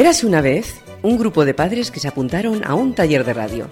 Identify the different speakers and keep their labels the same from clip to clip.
Speaker 1: Érase una vez un grupo de padres que se apuntaron a un taller de radio.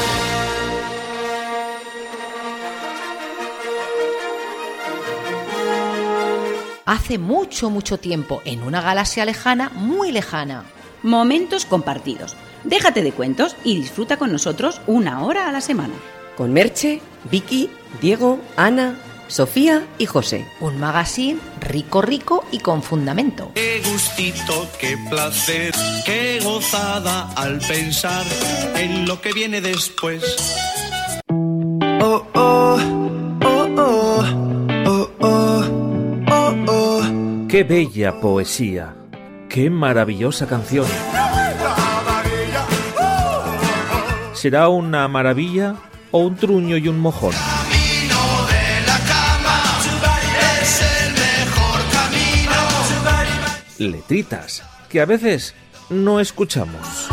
Speaker 2: Hace mucho, mucho tiempo, en una galaxia lejana, muy lejana.
Speaker 3: Momentos compartidos. Déjate de cuentos y disfruta con nosotros 1 hora a la semana.
Speaker 1: Con Merche, Vicky, Diego, Ana, Sofía y José.
Speaker 2: Un magazine rico y con fundamento.
Speaker 4: Qué gustito, qué placer, qué gozada al pensar en lo que viene después.
Speaker 5: Oh, oh, oh, oh, oh, oh, oh, oh.
Speaker 6: Qué bella poesía, qué maravillosa canción. ¿Será una maravilla o un truño y un mojón? Letritas que a veces no escuchamos.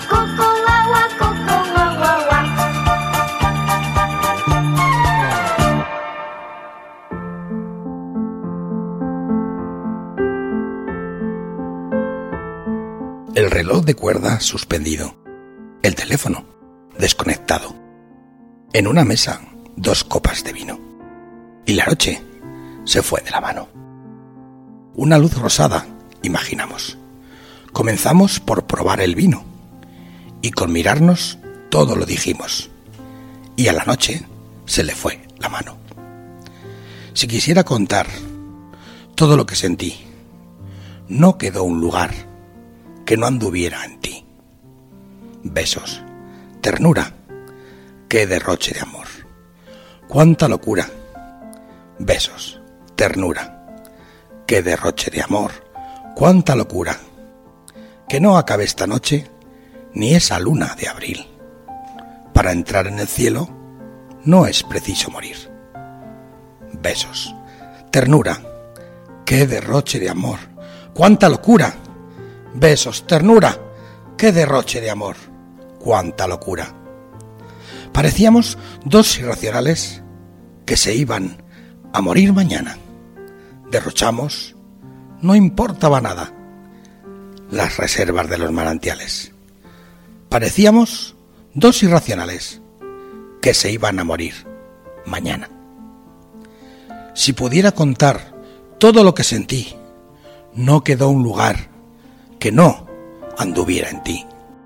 Speaker 7: El reloj de cuerda suspendido, el teléfono desconectado, en una mesa 2 copas de vino, y la noche se fue de la mano. Una luz rosada, imaginamos. Comenzamos por probar el vino, y con mirarnos todo lo dijimos, y a la noche se le fue la mano. Si quisiera contar todo lo que sentí, no quedó un lugar que no anduviera en ti. Besos, ternura, qué derroche de amor, cuánta locura. Besos, ternura, qué derroche de amor, cuánta locura. Que no acabe esta noche ni esa luna de abril. Para entrar en el cielo no es preciso morir. Besos, ternura, qué derroche de amor, cuánta locura. Besos, ternura, qué derroche de amor, cuánta locura. Parecíamos 2 irracionales que se iban a morir mañana. Derrochamos, no importaba nada, las reservas de los manantiales. Parecíamos 2 irracionales que se iban a morir mañana. Si pudiera contar todo lo que sentí, no quedó un lugar que no anduviera en ti.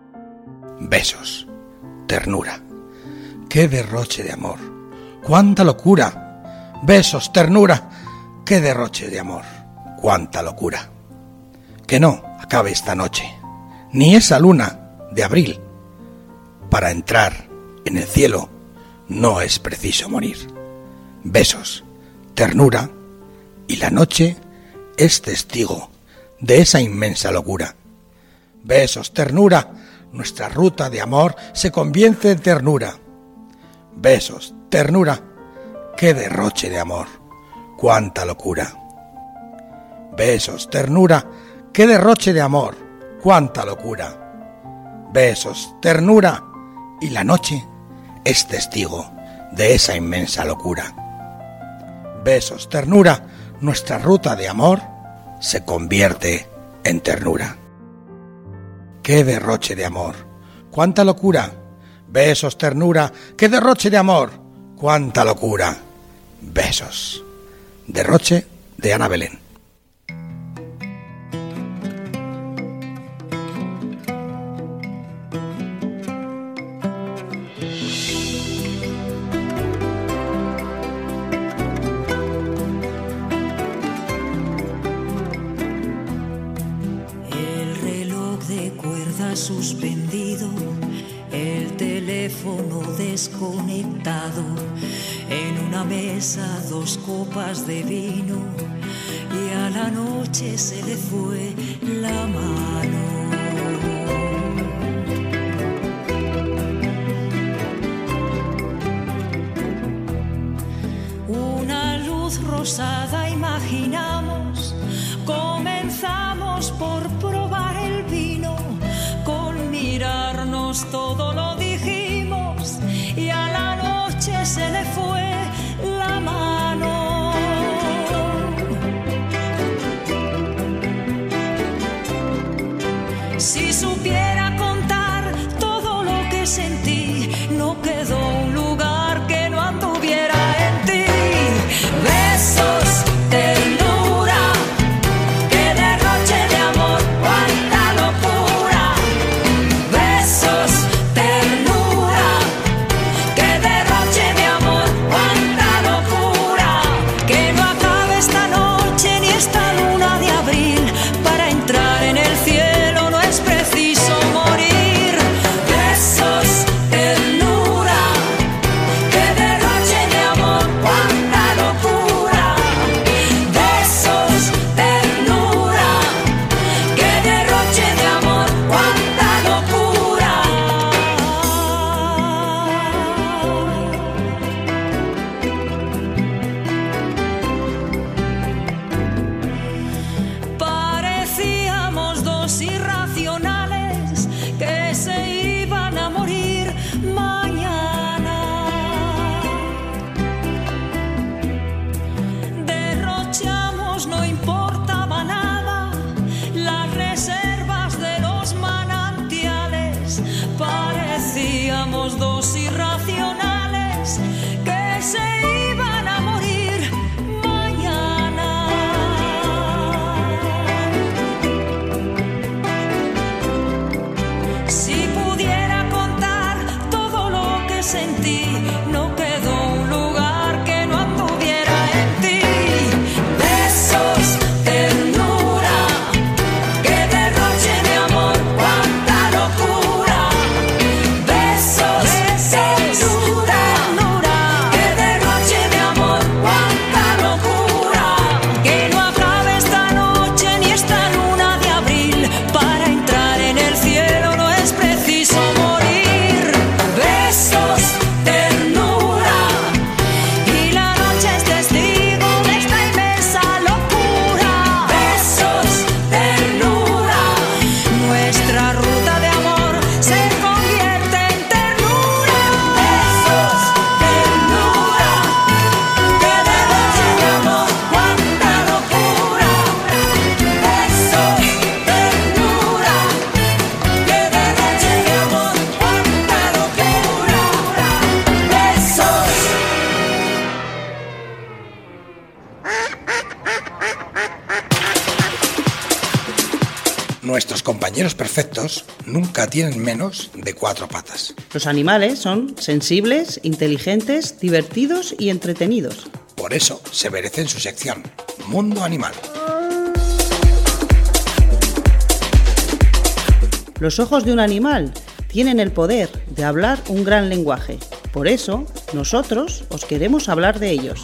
Speaker 7: Besos, ternura, qué derroche de amor, cuánta locura. Besos, ternura, qué derroche de amor, cuánta locura. Que no acabe esta noche, ni esa luna de abril. Para entrar en el cielo no es preciso morir. Besos, ternura, y la noche es testigo de esa inmensa locura. Besos, ternura, nuestra ruta de amor se convierte en ternura. Besos, ternura, qué derroche de amor, cuánta locura. Besos, ternura, qué derroche de amor, cuánta locura. Besos, ternura, y la noche es testigo de esa inmensa locura. Besos, ternura, nuestra ruta de amor se convierte en ternura. Qué derroche de amor, cuánta locura. Besos, ternura, qué derroche de amor, cuánta locura. Besos. Derroche de Ana Belén.
Speaker 8: Suspendido, el teléfono desconectado, en una mesa 2 copas de vino, y a la noche se le fue la mano. Una luz rosada imaginamos, comenzamos por probar el vino. Mirarnos todo lo dijimos, y a la noche se le fue la mano. Si supiera contar todo lo que sentí, no quedó un lugar que no anduviera en ti. Besos, ternura, que derroche de amor, cuánta locura. Besos, ternura, que derroche de amor, cuánta locura. Que no acabe esta noche ni esta luna de abril. Para entrar en el cielo no es preciso morir. Besos, ternura, que derroche de amor, cuánta locura. Besos, ternura, que derroche de amor, cuánta locura. Parecíamos dos irracionales que se iban a morir mañana. Derrochamos, no importaba nada, las reservas de los manantiales. Parecíamos dos irracionales que se iban a morir mañana. Si pudiera contar todo lo que sentí, no quedó un lugar que no anduviera en ti. Besos, ternura, que derroche de amor, cuánta locura. Besos, ternura, que derroche de amor, cuánta locura. Que no acabe esta noche ni esta luna de abril. Para entrar en el cielo no es preciso morir. Besos, ternura, y la noche es testigo de esta inmensa locura. Besos, ternura, nuestra ruta de amor se convierte en ternura. Besos, ternura, que derroche de amor, cuánta locura. Besos, ternura, que derroche de amor, cuánta locura. Besos.
Speaker 7: Nuestros compañeros perfectos nunca tienen menos de 4 patas.
Speaker 9: Los animales son sensibles, inteligentes, divertidos y entretenidos.
Speaker 7: Por eso se merecen su sección Mundo Animal.
Speaker 9: Los ojos de un animal tienen el poder de hablar un gran lenguaje. Por eso, nosotros os queremos hablar de ellos.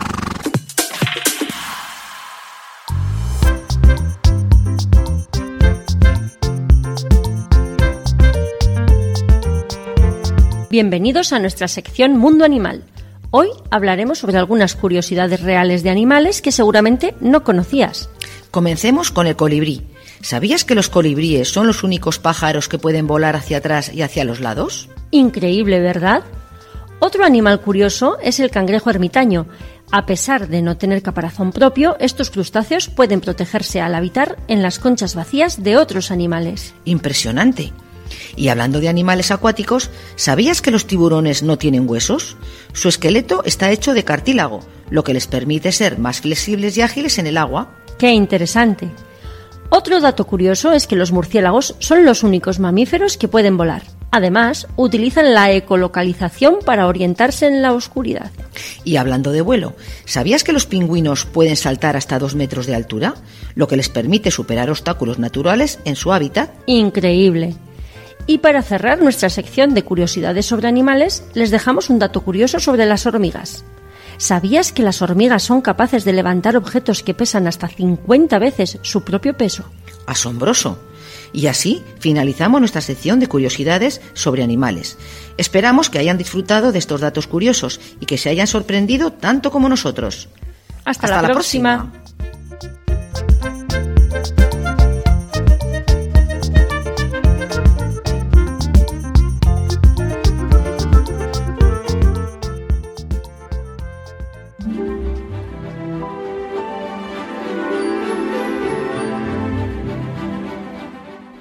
Speaker 10: Bienvenidos a nuestra sección Mundo Animal. Hoy hablaremos sobre algunas curiosidades reales de animales que seguramente no conocías.
Speaker 2: Comencemos con el colibrí. ¿Sabías que los colibríes son los únicos pájaros que pueden volar hacia atrás y hacia los lados?
Speaker 10: Increíble, ¿verdad? Otro animal curioso es el cangrejo ermitaño. A pesar de no tener caparazón propio, estos crustáceos pueden protegerse al habitar en las conchas vacías de otros animales.
Speaker 2: Impresionante. Y hablando de animales acuáticos, ¿sabías que los tiburones no tienen huesos? Su esqueleto está hecho de cartílago, lo que les permite ser más flexibles y ágiles en el agua.
Speaker 10: ¡Qué interesante! Otro dato curioso es que los murciélagos son los únicos mamíferos que pueden volar. Además, utilizan la ecolocalización para orientarse en la oscuridad.
Speaker 2: Y hablando de vuelo, ¿sabías que los pingüinos pueden saltar hasta 2 metros de altura? Lo que les permite superar obstáculos naturales en su hábitat.
Speaker 10: ¡Increíble! Y para cerrar nuestra sección de curiosidades sobre animales, les dejamos un dato curioso sobre las hormigas. ¿Sabías que las hormigas son capaces de levantar objetos que pesan hasta 50 veces su propio peso?
Speaker 2: ¡Asombroso! Y así finalizamos nuestra sección de curiosidades sobre animales. Esperamos que hayan disfrutado de estos datos curiosos y que se hayan sorprendido tanto como nosotros.
Speaker 10: Hasta la próxima.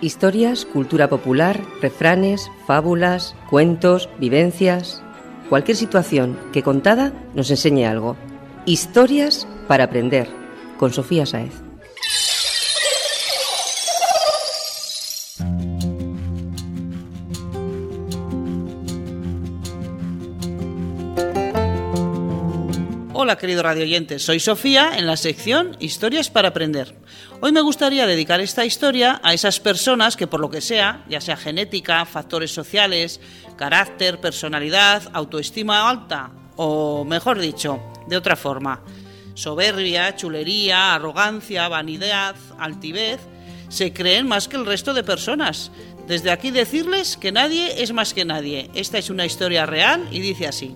Speaker 1: Historias, cultura popular, refranes, fábulas, cuentos, vivencias... Cualquier situación que contada nos enseñe algo. Historias para aprender, con Sofía Sáez.
Speaker 9: Hola queridos radioyentes, soy Sofía en la sección Historias para aprender. Hoy me gustaría dedicar esta historia a esas personas que por lo que sea, ya sea genética, factores sociales, carácter, personalidad, autoestima alta o, mejor dicho, de otra forma, soberbia, chulería, arrogancia, vanidad, altivez, se creen más que el resto de personas. Desde aquí decirles que nadie es más que nadie. Esta es una historia real y dice así.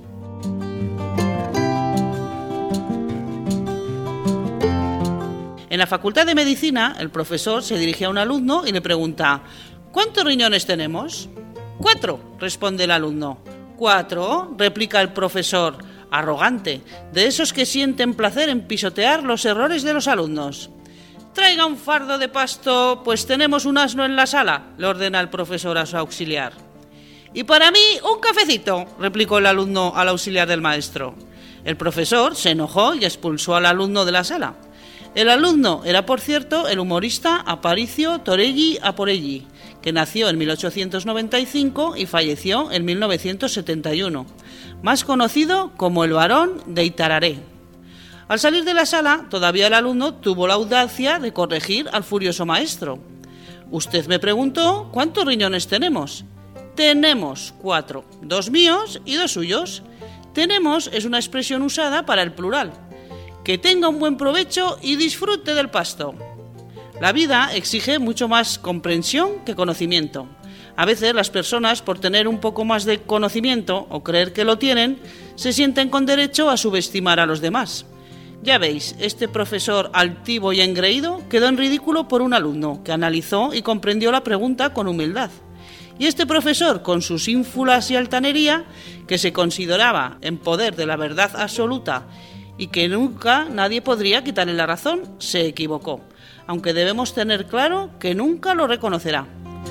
Speaker 9: En la Facultad de Medicina, el profesor se dirige a un alumno y le pregunta: ¿cuántos riñones tenemos? 4, responde el alumno. 4, replica el profesor, arrogante, de esos que sienten placer en pisotear los errores de los alumnos. Traiga un fardo de pasto, pues tenemos un asno en la sala, le ordena el profesor a su auxiliar. Y para mí, un cafecito, replicó el alumno al auxiliar del maestro. El profesor se enojó y expulsó al alumno de la sala. El alumno era, por cierto, el humorista Aparicio Torelli Aporelli, que nació en 1895 y falleció en 1971, más conocido como el Barón de Itararé. Al salir de la sala, todavía el alumno tuvo la audacia de corregir al furioso maestro. Usted me preguntó ¿cuántos riñones tenemos? Tenemos 4, 2 míos y 2 suyos. Tenemos es una expresión usada para el plural. Que tenga un buen provecho y disfrute del pasto. La vida exige mucho más comprensión que conocimiento. A veces las personas, por tener un poco más de conocimiento o creer que lo tienen, se sienten con derecho a subestimar a los demás. Ya veis, este profesor altivo y engreído quedó en ridículo por un alumno que analizó y comprendió la pregunta con humildad. Y este profesor, con sus ínfulas y altanería, que se consideraba en poder de la verdad absoluta y que nunca nadie podría quitarle la razón, se equivocó, aunque debemos tener claro que nunca lo reconocerá.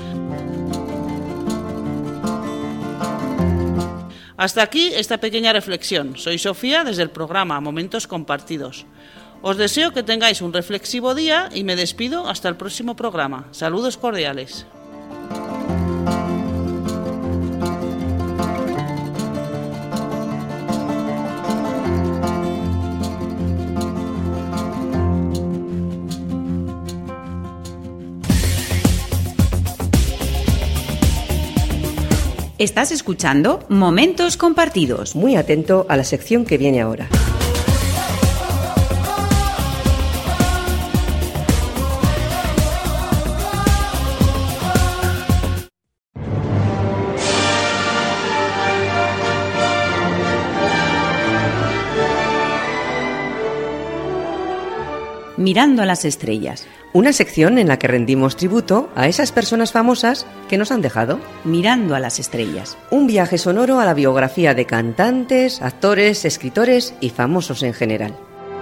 Speaker 9: Hasta aquí esta pequeña reflexión. Soy Sofía desde el programa Momentos Compartidos. Os deseo que tengáis un reflexivo día y me despido hasta el próximo programa. Saludos cordiales.
Speaker 3: Estás escuchando Momentos Compartidos.
Speaker 1: Muy atento a la sección que viene ahora.
Speaker 3: Mirando a las estrellas.
Speaker 1: Una sección en la que rendimos tributo a esas personas famosas que nos han dejado.
Speaker 3: Mirando a las estrellas.
Speaker 1: Un viaje sonoro a la biografía de cantantes, actores, escritores y famosos en general.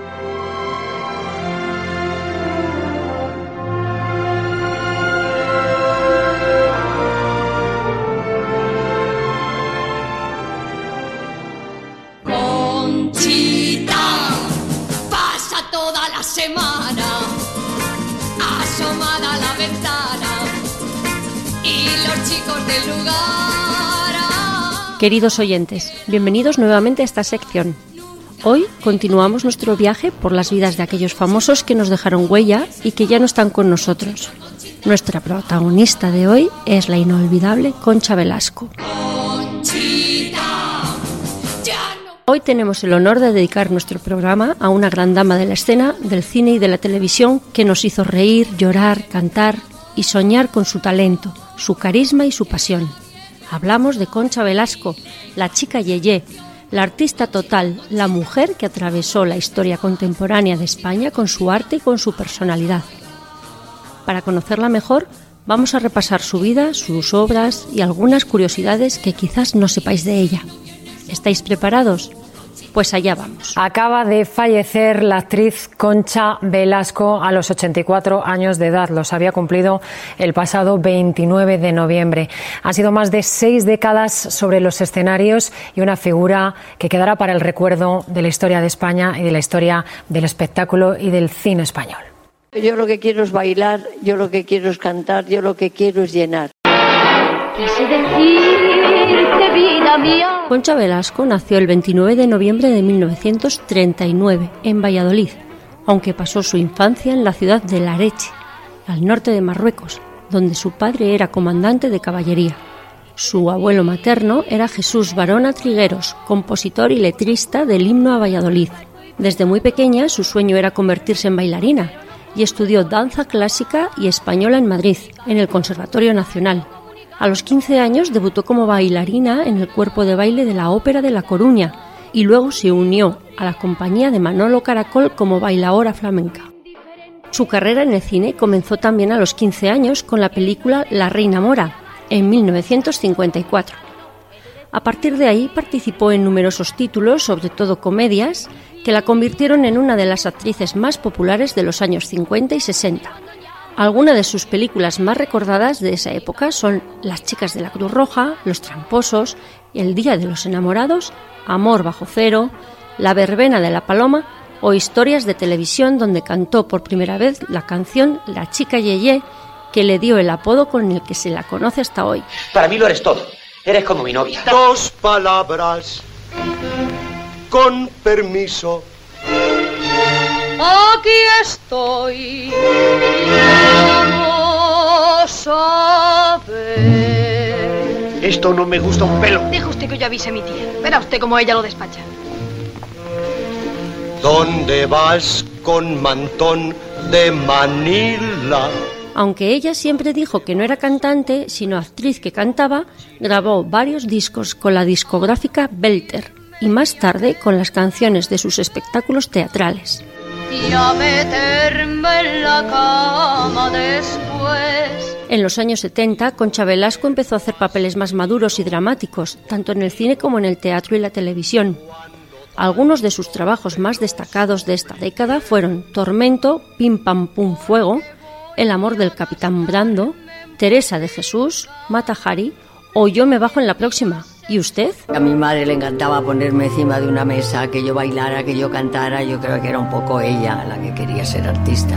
Speaker 8: Semana asomada a la ventana y los chicos del lugar.
Speaker 10: Queridos oyentes, bienvenidos nuevamente a esta sección. Hoy continuamos nuestro viaje por las vidas de aquellos famosos que nos dejaron huella y que ya no están con nosotros. Nuestra protagonista de hoy es la inolvidable Concha Velasco. Hoy tenemos el honor de dedicar nuestro programa a una gran dama de la escena, del cine y de la televisión que nos hizo reír, llorar, cantar y soñar con su talento, su carisma y su pasión. Hablamos de Concha Velasco, la chica yeye, la artista total, la mujer que atravesó la historia contemporánea de España con su arte y con su personalidad. Para conocerla mejor, vamos a repasar su vida, sus obras y algunas curiosidades que quizás no sepáis de ella. ¿Estáis preparados? Pues allá vamos.
Speaker 11: Acaba de fallecer la actriz Concha Velasco a los 84 años de edad. Los había cumplido el pasado 29 de noviembre. Han sido más de 6 décadas sobre los escenarios y una figura que quedará para el recuerdo de la historia de España y de la historia del espectáculo y del cine español.
Speaker 12: Yo lo que quiero es bailar, yo lo que quiero es cantar, yo lo que quiero es llenar.
Speaker 10: Quise decirte, vida mía. Concha Velasco nació el 29 de noviembre de 1939 en Valladolid, aunque pasó su infancia en la ciudad de Lareche, al norte de Marruecos, donde su padre era comandante de caballería. Su abuelo materno era Jesús Barona Trigueros, compositor y letrista del himno a Valladolid. Desde muy pequeña su sueño era convertirse en bailarina y estudió danza clásica y española en Madrid, en el Conservatorio Nacional. A los 15 años debutó como bailarina en el cuerpo de baile de la Ópera de La Coruña y luego se unió a la compañía de Manolo Caracol como bailaora flamenca. Su carrera en el cine comenzó también a los 15 años con la película La Reina Mora, en 1954. A partir de ahí participó en numerosos títulos, sobre todo comedias, que la convirtieron en una de las actrices más populares de los años 50 y 60. Algunas de sus películas más recordadas de esa época son Las chicas de la Cruz Roja, Los tramposos, El día de los enamorados, Amor bajo cero, La verbena de la paloma o Historias de televisión, donde cantó por primera vez la canción La chica Yeye, que le dio el apodo con el que se la conoce hasta hoy.
Speaker 13: Para mí lo eres todo. Eres como mi novia.
Speaker 14: 2 palabras. Con permiso.
Speaker 8: Aquí estoy. Vamos a ver.
Speaker 14: Esto no me gusta un pelo.
Speaker 15: Deje usted que yo avise a mi tía. Verá usted cómo ella lo despacha.
Speaker 14: ¿Dónde vas con mantón de Manila?
Speaker 10: Aunque ella siempre dijo que no era cantante, sino actriz que cantaba, grabó varios discos con la discográfica Belter y más tarde con las canciones de sus espectáculos teatrales.
Speaker 8: Y a meterme en la cama después.
Speaker 10: En los años 70, Concha Velasco empezó a hacer papeles más maduros y dramáticos, tanto en el cine como en el teatro y la televisión. Algunos de sus trabajos más destacados de esta década fueron Tormento, Pim Pam Pum Fuego, El amor del capitán Brando, Teresa de Jesús, Mata Hari o Yo me bajo en la próxima. ¿Y usted?
Speaker 16: A mi madre le encantaba ponerme encima de una mesa, que yo bailara, que yo cantara. Yo creo que era un poco ella la que quería ser artista.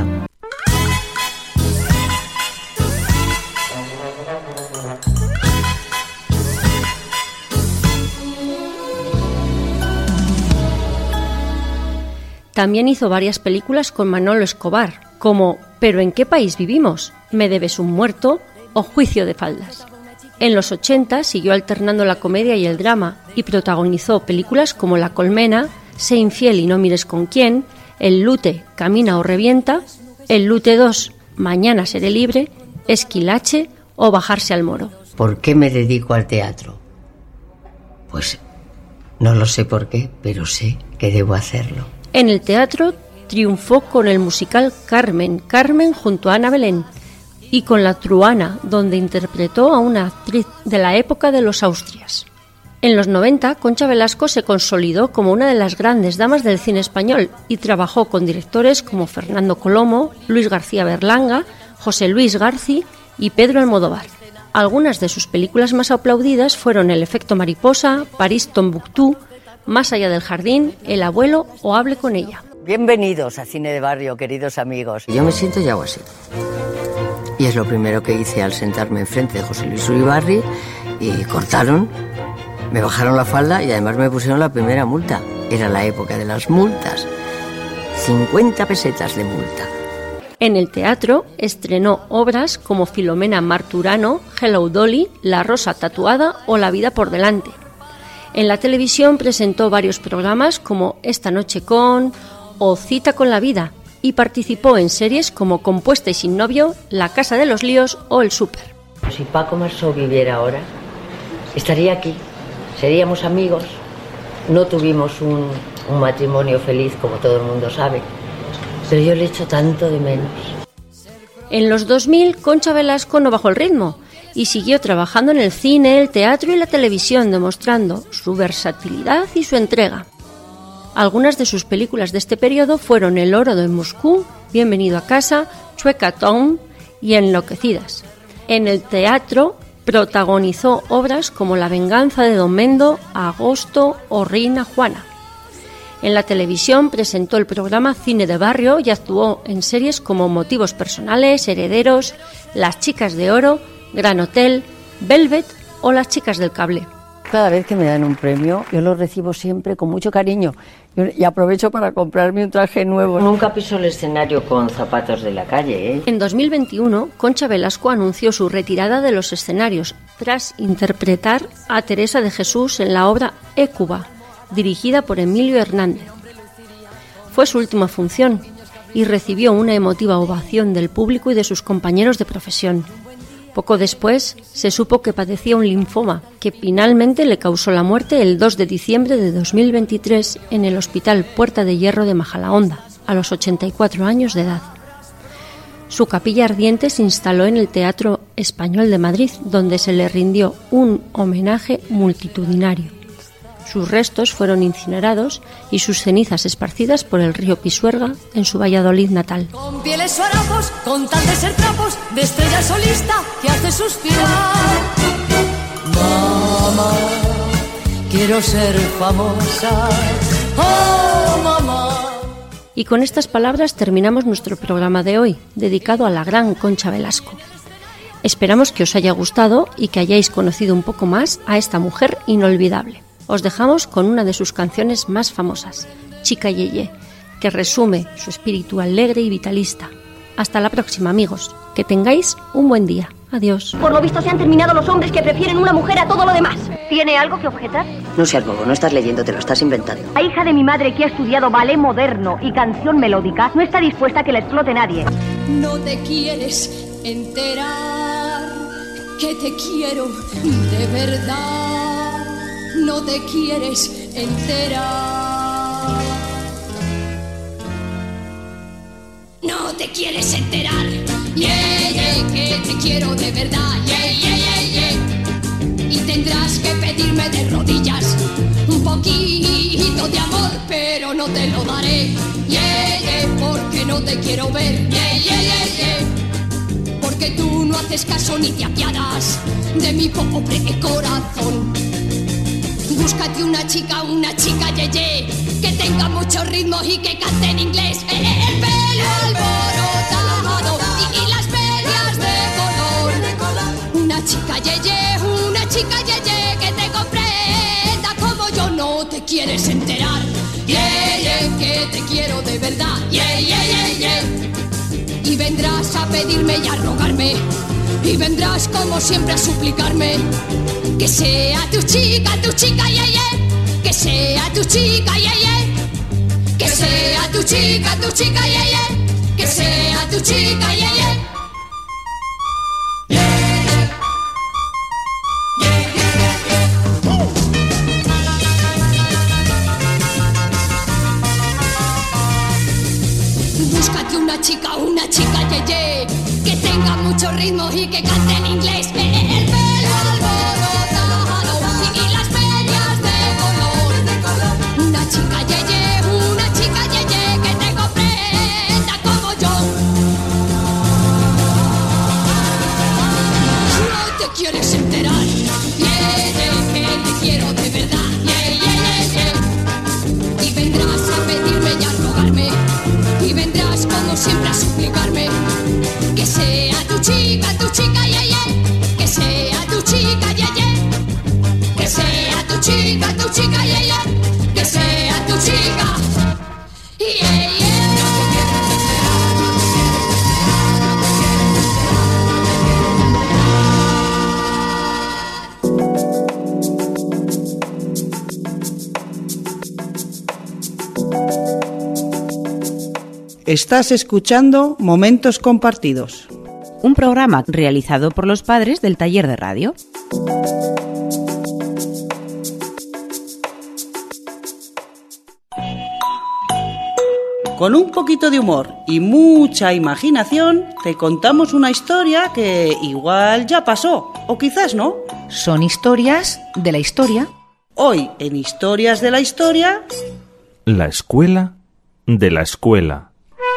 Speaker 10: También hizo varias películas con Manolo Escobar, como ¿Pero en qué país vivimos?, Me debes un muerto o Juicio de faldas. En los 80 siguió alternando la comedia y el drama y protagonizó películas como La colmena, Sé infiel y no mires con quién, El lute, Camina o revienta, El lute 2, Mañana seré libre, Esquilache o Bajarse al moro.
Speaker 16: ¿Por qué me dedico al teatro? Pues no lo sé por qué, pero sé que debo hacerlo.
Speaker 10: En el teatro triunfó con el musical Carmen junto a Ana Belén, y con La truana, donde interpretó a una actriz de la época de los Austrias. En los 90, Concha Velasco se consolidó como una de las grandes damas del cine español y trabajó con directores como Fernando Colomo, Luis García Berlanga, José Luis García y Pedro Almodóvar. Algunas de sus películas más aplaudidas fueron El efecto mariposa, París Tombuctú, Más allá del jardín, El abuelo o Hable con ella.
Speaker 16: Bienvenidos a Cine de Barrio, queridos amigos. Yo me siento ya así. Y es lo primero que hice al sentarme enfrente de José Luis Uribarri y cortaron, me bajaron la falda y además me pusieron la primera multa. Era la época de las multas. 50 pesetas de multa.
Speaker 10: En el teatro estrenó obras como Filomena Marturano, Hello Dolly, La rosa tatuada o La vida por delante. En la televisión presentó varios programas como Esta noche con o Cita con la vida y participó en series como Compuesta y sin novio, La casa de los líos o El súper.
Speaker 16: Si Paco Marsó viviera ahora, estaría aquí, seríamos amigos. No tuvimos un matrimonio feliz, como todo el mundo sabe, pero yo le echo tanto de menos.
Speaker 10: En los 2000, Concha Velasco no bajó el ritmo y siguió trabajando en el cine, el teatro y la televisión, demostrando su versatilidad y su entrega. Algunas de sus películas de este periodo fueron El oro de Moscú, Bienvenido a casa, Chueca Town y Enloquecidas. En el teatro protagonizó obras como La venganza de Don Mendo, Agosto o Reina Juana. En la televisión presentó el programa Cine de Barrio y actuó en series como Motivos personales, Herederos, Las chicas de oro, Gran Hotel, Velvet o Las chicas del cable.
Speaker 12: Cada vez que me dan un premio, yo lo recibo siempre con mucho cariño y aprovecho para comprarme un traje nuevo.
Speaker 16: Nunca piso el escenario con zapatos de la calle, ¿eh?
Speaker 10: En 2021, Concha Velasco anunció su retirada de los escenarios tras interpretar a Teresa de Jesús en la obra Hécuba, dirigida por Emilio Hernández. Fue su última función y recibió una emotiva ovación del público y de sus compañeros de profesión. Poco después se supo que padecía un linfoma que finalmente le causó la muerte el 2 de diciembre de 2023 en el Hospital Puerta de Hierro de Majadahonda, a los 84 años de edad. Su capilla ardiente se instaló en el Teatro Español de Madrid, donde se le rindió un homenaje multitudinario. Sus restos fueron incinerados y sus cenizas esparcidas por el río Pisuerga en su Valladolid natal.
Speaker 8: Con pieles o harapos, con tal de ser trapos, de estrella solista que hace suspirar. Mamá, quiero ser famosa. Oh, mamá.
Speaker 10: Y con estas palabras terminamos nuestro programa de hoy, dedicado a la gran Concha Velasco. Esperamos que os haya gustado y que hayáis conocido un poco más a esta mujer inolvidable. Os dejamos con una de sus canciones más famosas, Chica Yeye, que resume su espíritu alegre y vitalista. Hasta la próxima, amigos. Que tengáis un buen día. Adiós.
Speaker 17: Por lo visto se han terminado los hombres que prefieren una mujer a todo lo demás. ¿Tiene algo que objetar?
Speaker 16: No seas bobo, no estás leyendo, te lo estás inventando.
Speaker 17: La hija de mi madre, que ha estudiado ballet moderno y canción melódica, no está dispuesta a que la explote nadie.
Speaker 8: No te quieres enterar que te quiero de verdad. No te quieres enterar. No te quieres enterar. Yeah, yeah, que te quiero de verdad. Yeah, yeah, yeah, yeah. Y tendrás que pedirme de rodillas un poquito de amor, pero no te lo daré. Yeah, yeah, porque no te quiero ver. Yeah, yeah, yeah, yeah. Porque tú no haces caso ni te apiadas de mi pobre corazón. Búscate una chica yeye, que tenga muchos ritmos y que cante en inglés. El pelo alborotado y las medias de color. Una chica yeye que te comprenda como yo. No te quieres enterar. Yeah, yeah, que te quiero de verdad. Yeah, yeah, yeah, yeah. Y vendrás a pedirme y a rogarme, y vendrás como siempre a suplicarme que sea tu chica, yeah, yeah. Que sea tu chica, yeah, yeah. Que sea tu chica, yeah, yeah. Que sea tu chica, yeah, yeah. Búscate una chica, yeah, yeah, que tenga muchos ritmos y que cante en inglés. El pelo alborotado y las medias de color. Una chica yeye que te comprenda como yo. No te quieres enterar. Yeah, que te quiero de verdad. Yeah, yeah, yeah, yeah. Y vendrás a pedirme y a rogarme, y vendrás como siempre a suplicarme que sea tu chica, yeah, yeah. Que sea tu chica, yeah, yeah. Que sea tu chica, yeah, yeah. Que sea tu chica, yeah, yeah.
Speaker 18: Estás escuchando Momentos Compartidos,
Speaker 3: un programa realizado por los padres del taller de radio.
Speaker 9: Con un poquito de humor y mucha imaginación, te contamos una historia que igual ya pasó, o quizás no.
Speaker 2: Son historias de la historia.
Speaker 9: Hoy, en Historias de la Historia,
Speaker 6: La escuela de la escuela.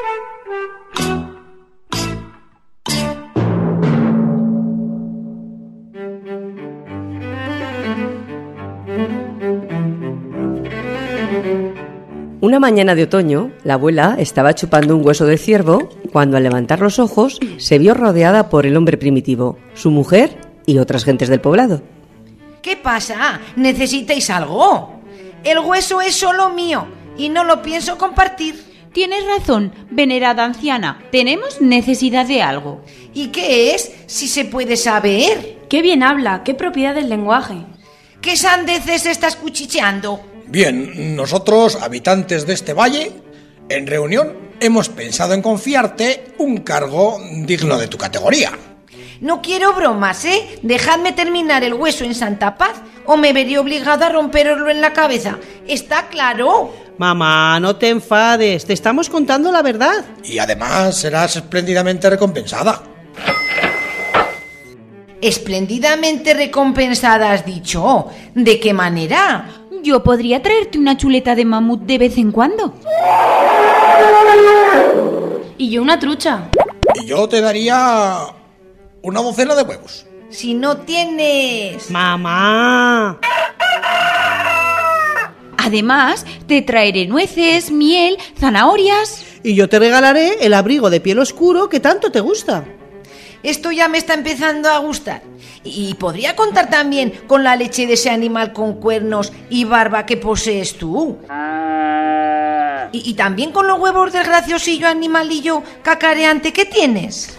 Speaker 1: Una mañana de otoño, la abuela estaba chupando un hueso de ciervo cuando al levantar los ojos se vio rodeada por el hombre primitivo, su mujer y otras gentes del poblado.
Speaker 2: ¿Qué pasa? ¿Necesitáis algo? El hueso es solo mío y no lo pienso compartir.
Speaker 3: Tienes razón, venerada anciana. Tenemos necesidad de algo.
Speaker 2: ¿Y qué es, si se puede saber?
Speaker 19: Qué bien habla, qué propiedad del lenguaje.
Speaker 2: ¿Qué sandeces estás cuchicheando?
Speaker 7: Bien, nosotros, habitantes de este valle, en reunión hemos pensado en confiarte un cargo digno de tu categoría.
Speaker 2: No quiero bromas, ¿eh? Dejadme terminar el hueso en Santa Paz o me veré obligada a romperoslo en la cabeza. ¿Está claro?
Speaker 9: Mamá, no te enfades, te estamos contando la verdad.
Speaker 7: Y además serás espléndidamente recompensada.
Speaker 2: ¿Espléndidamente recompensada has dicho? ¿De qué manera?
Speaker 3: Yo podría traerte una chuleta de mamut de vez en cuando.
Speaker 19: Y yo una trucha.
Speaker 7: Y yo te daría una docena de huevos.
Speaker 2: Si no tienes...
Speaker 9: ¡Mamá!
Speaker 3: Además, te traeré nueces, miel, zanahorias.
Speaker 9: Y yo te regalaré el abrigo de piel oscuro que tanto te gusta.
Speaker 2: Esto ya me está empezando a gustar. Y podría contar también con la leche de ese animal con cuernos y barba que posees tú. Y también con los huevos del graciosillo animalillo cacareante que tienes.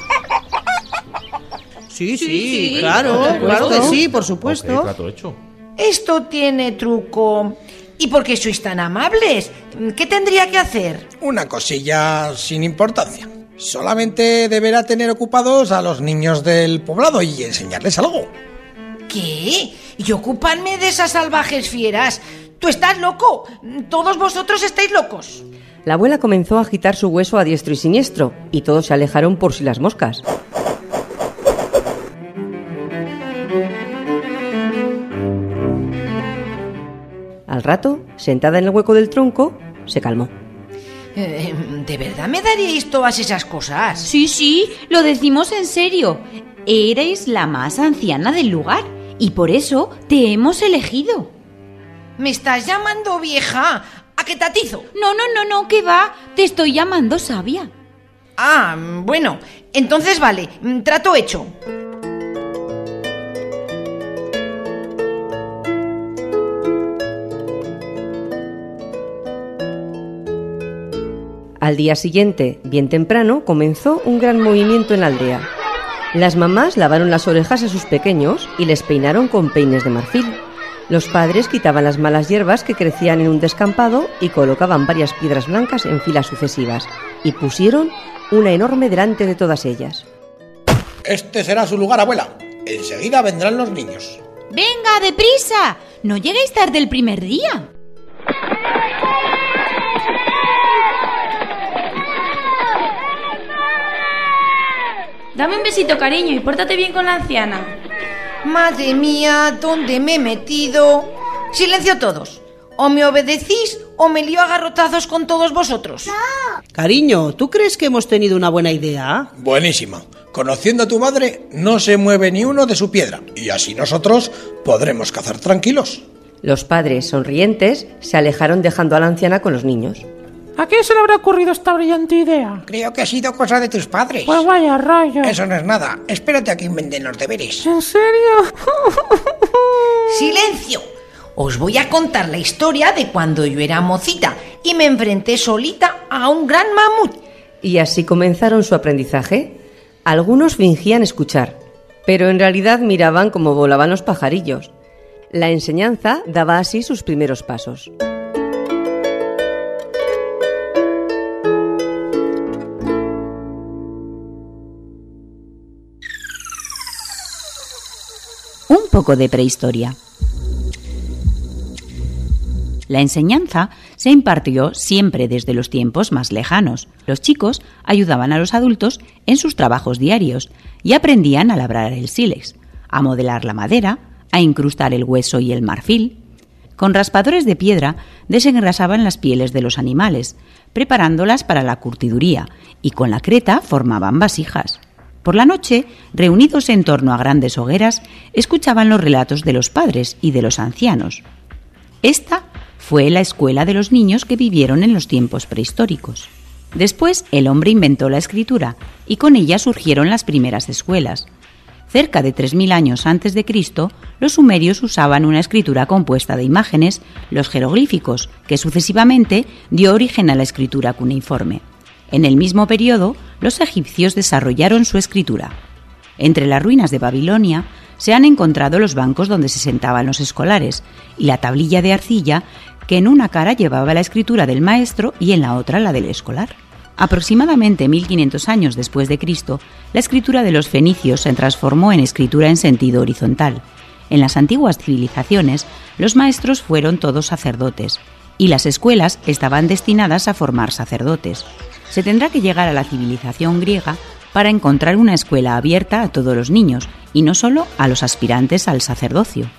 Speaker 9: Sí, claro que sí, por supuesto.
Speaker 6: Okay, trato hecho.
Speaker 2: Esto tiene truco. ¿Y por qué sois tan amables? ¿Qué tendría que hacer?
Speaker 7: Una cosilla sin importancia. Solamente deberá tener ocupados a los niños del poblado y enseñarles algo.
Speaker 2: ¿Qué? ¿Y ocuparme de esas salvajes fieras? ¿Tú estás loco? Todos vosotros estáis locos.
Speaker 1: La abuela comenzó a agitar su hueso a diestro y siniestro, y todos se alejaron por si las moscas. Al rato, sentada en el hueco del tronco, se calmó.
Speaker 2: ¿De verdad me daríais todas esas cosas?
Speaker 3: Sí, lo decimos en serio. Eres la más anciana del lugar y por eso te hemos elegido.
Speaker 2: ¿Me estás llamando vieja? ¿A qué te atizo?
Speaker 3: No, ¿qué va? Te estoy llamando sabia.
Speaker 2: Ah, bueno, entonces vale, trato hecho.
Speaker 1: Al día siguiente, bien temprano, comenzó un gran movimiento en la aldea. Las mamás lavaron las orejas a sus pequeños y les peinaron con peines de marfil. Los padres quitaban las malas hierbas que crecían en un descampado y colocaban varias piedras blancas en filas sucesivas y pusieron una enorme delante de todas ellas.
Speaker 7: Este será su lugar, abuela. Enseguida vendrán los niños.
Speaker 3: ¡Venga, deprisa! No lleguéis tarde el primer día.
Speaker 19: Dame un besito, cariño, y pórtate bien con la anciana.
Speaker 2: Madre mía, ¿dónde me he metido? Silencio todos. O me obedecís o me lío a garrotazos con todos vosotros.
Speaker 9: Cariño, ¿tú crees que hemos tenido una buena idea?
Speaker 7: Buenísima. Conociendo a tu madre, no se mueve ni uno de su piedra. Y así nosotros podremos cazar tranquilos.
Speaker 1: Los padres, sonrientes, se alejaron dejando a la anciana con los niños.
Speaker 20: ¿A quién se le habrá ocurrido esta brillante idea?
Speaker 7: Creo que ha sido cosa de tus padres.
Speaker 20: Pues vaya rollo.
Speaker 7: Eso no es nada. Espérate a que inventen los deberes.
Speaker 20: ¿En serio?
Speaker 2: ¡Silencio! Os voy a contar la historia de cuando yo era mocita y me enfrenté solita a un gran mamut.
Speaker 1: Y así comenzaron su aprendizaje. Algunos fingían escuchar, pero en realidad miraban cómo volaban los pajarillos. La enseñanza daba así sus primeros pasos.
Speaker 3: Un poco de prehistoria. La enseñanza se impartió siempre desde los tiempos más lejanos. Los chicos ayudaban a los adultos en sus trabajos diarios y aprendían a labrar el sílex, a modelar la madera, a incrustar el hueso y el marfil. Con raspadores de piedra desengrasaban las pieles de los animales, preparándolas para la curtiduría, y con la creta formaban vasijas. Por la noche, reunidos en torno a grandes hogueras, escuchaban los relatos de los padres y de los ancianos. Esta fue la escuela de los niños que vivieron en los tiempos prehistóricos. Después, el hombre inventó la escritura, y con ella surgieron las primeras escuelas. Cerca de 3000 años antes de Cristo, los sumerios usaban una escritura compuesta de imágenes, los jeroglíficos, que sucesivamente dio origen a la escritura cuneiforme. En el mismo periodo, los egipcios desarrollaron su escritura. Entre las ruinas de Babilonia se han encontrado los bancos donde se sentaban los escolares y la tablilla de arcilla que en una cara llevaba la escritura del maestro y en la otra la del escolar. Aproximadamente 1500 años después de Cristo, la escritura de los fenicios se transformó en escritura en sentido horizontal. En las antiguas civilizaciones, los maestros fueron todos sacerdotes, y las escuelas estaban destinadas a formar sacerdotes. Se tendrá que llegar a la civilización griega para encontrar una escuela abierta a todos los niños, y no solo a los aspirantes al sacerdocio.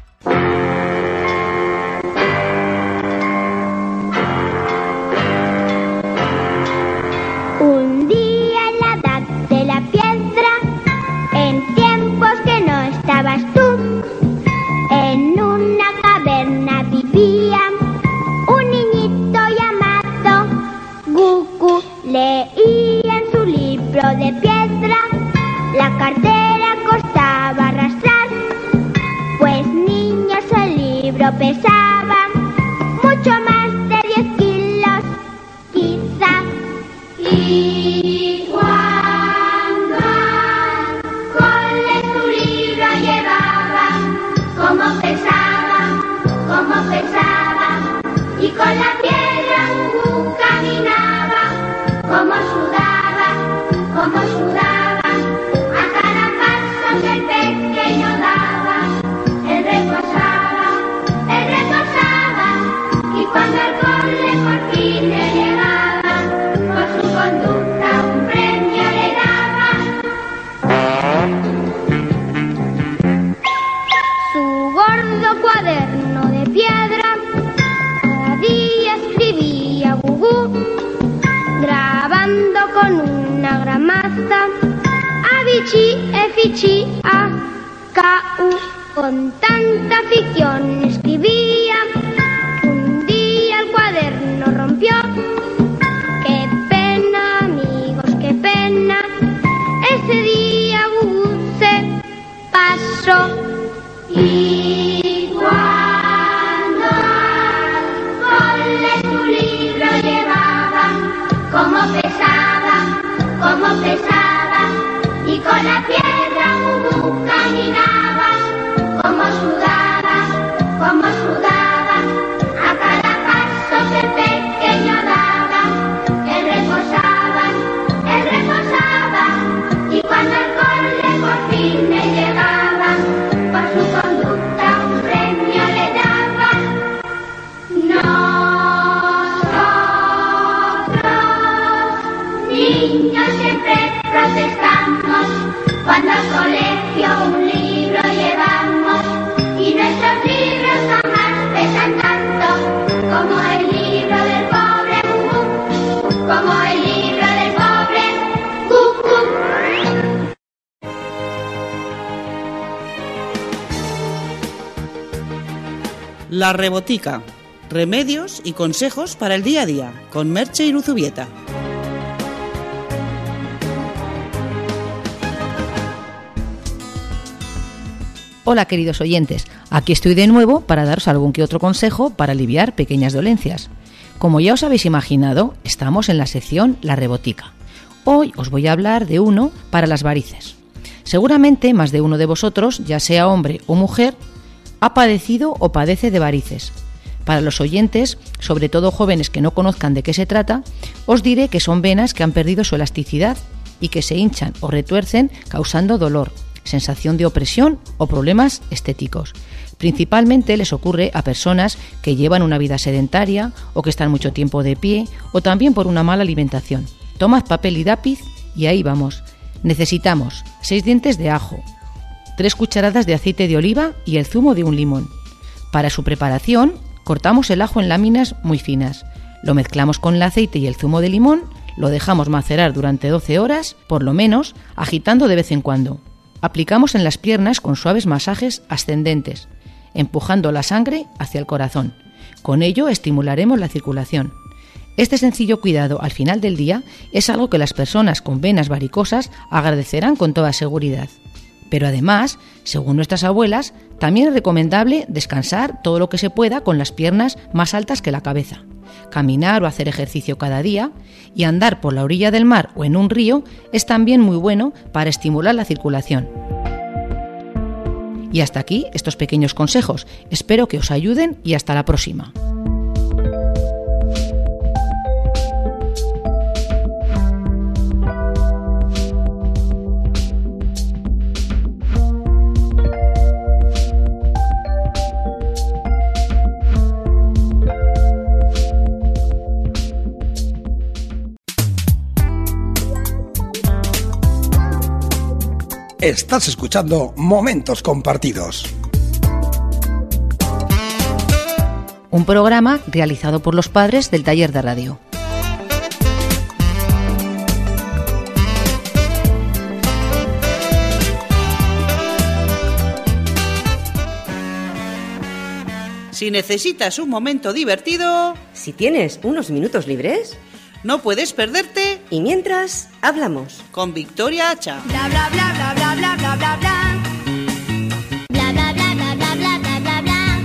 Speaker 21: Leía en su libro de piedra, la cartera costaba arrastrar, pues niños el libro pesaba mucho más de 10 kilos, quizá. Y cuando al cole su libro llevaba, como pesaba, y con la piedra caminaba. Como sudaba, a cada paso que el pequeño daba, él reposaba, y cuando al cole por fin le llegaba, por su conducta un premio le daba. Su gordo cuaderno de piedra, cada día escribía gugú, grabando con una gramaza abici, efici, a, k, u. Con tanta ficción escribía que un día el cuaderno rompió. Qué pena, amigos, qué pena, ese día se pasó. Y cuando al cole su libro llevaba, como pesaba, y con la piedra caminaba, como sudaba, a cada paso que el pequeño daba, él reposaba, y cuando al cole por fin le llegaba, por su conducta un premio le daba. Niños siempre protestamos cuando al colegio un libro llevamos, y nuestros libros jamás pesan tanto como el libro del pobre Cucú, como el libro del pobre Cucú.
Speaker 9: La Rebotica. Remedios y consejos para el día a día, con Merche Iruzubieta.
Speaker 2: Hola queridos oyentes, aquí estoy de nuevo para daros algún que otro consejo para aliviar pequeñas dolencias. Como ya os habéis imaginado, estamos en la sección La Rebotica. Hoy os voy a hablar de uno para las varices. Seguramente más de uno de vosotros, ya sea hombre o mujer, ha padecido o padece de varices. Para los oyentes, sobre todo jóvenes que no conozcan de qué se trata, os diré que son venas que han perdido su elasticidad y que se hinchan o retuercen causando dolor, sensación de opresión o problemas estéticos. Principalmente les ocurre a personas que llevan una vida sedentaria o que están mucho tiempo de pie o también por una mala alimentación. Tomad papel y lápiz y ahí vamos. Necesitamos 6 dientes de ajo, 3 cucharadas de aceite de oliva y el zumo de un limón, Para su preparación, cortamos el ajo en láminas muy finas, lo mezclamos con el aceite y el zumo de limón, lo dejamos macerar durante 12 horas, por lo menos, agitando de vez en cuando. Aplicamos en las piernas con suaves masajes ascendentes, empujando la sangre hacia el corazón. Con ello estimularemos la circulación. Este sencillo cuidado al final del día es algo que las personas con venas varicosas agradecerán con toda seguridad. Pero además, según nuestras abuelas, también es recomendable descansar todo lo que se pueda con las piernas más altas que la cabeza. Caminar o hacer ejercicio cada día y andar por la orilla del mar o en un río es también muy bueno para estimular la circulación. Y hasta aquí estos pequeños consejos. Espero que os ayuden y hasta la próxima.
Speaker 7: Estás escuchando Momentos Compartidos.
Speaker 2: Un programa realizado por los padres del taller de radio.
Speaker 9: Si necesitas un momento divertido,
Speaker 1: si tienes unos minutos libres,
Speaker 9: no puedes perderte.
Speaker 1: Y mientras, hablamos
Speaker 9: con Victoria Hacha.
Speaker 8: Bla bla bla bla bla bla bla bla bla. Bla bla bla bla bla bla bla bla bla.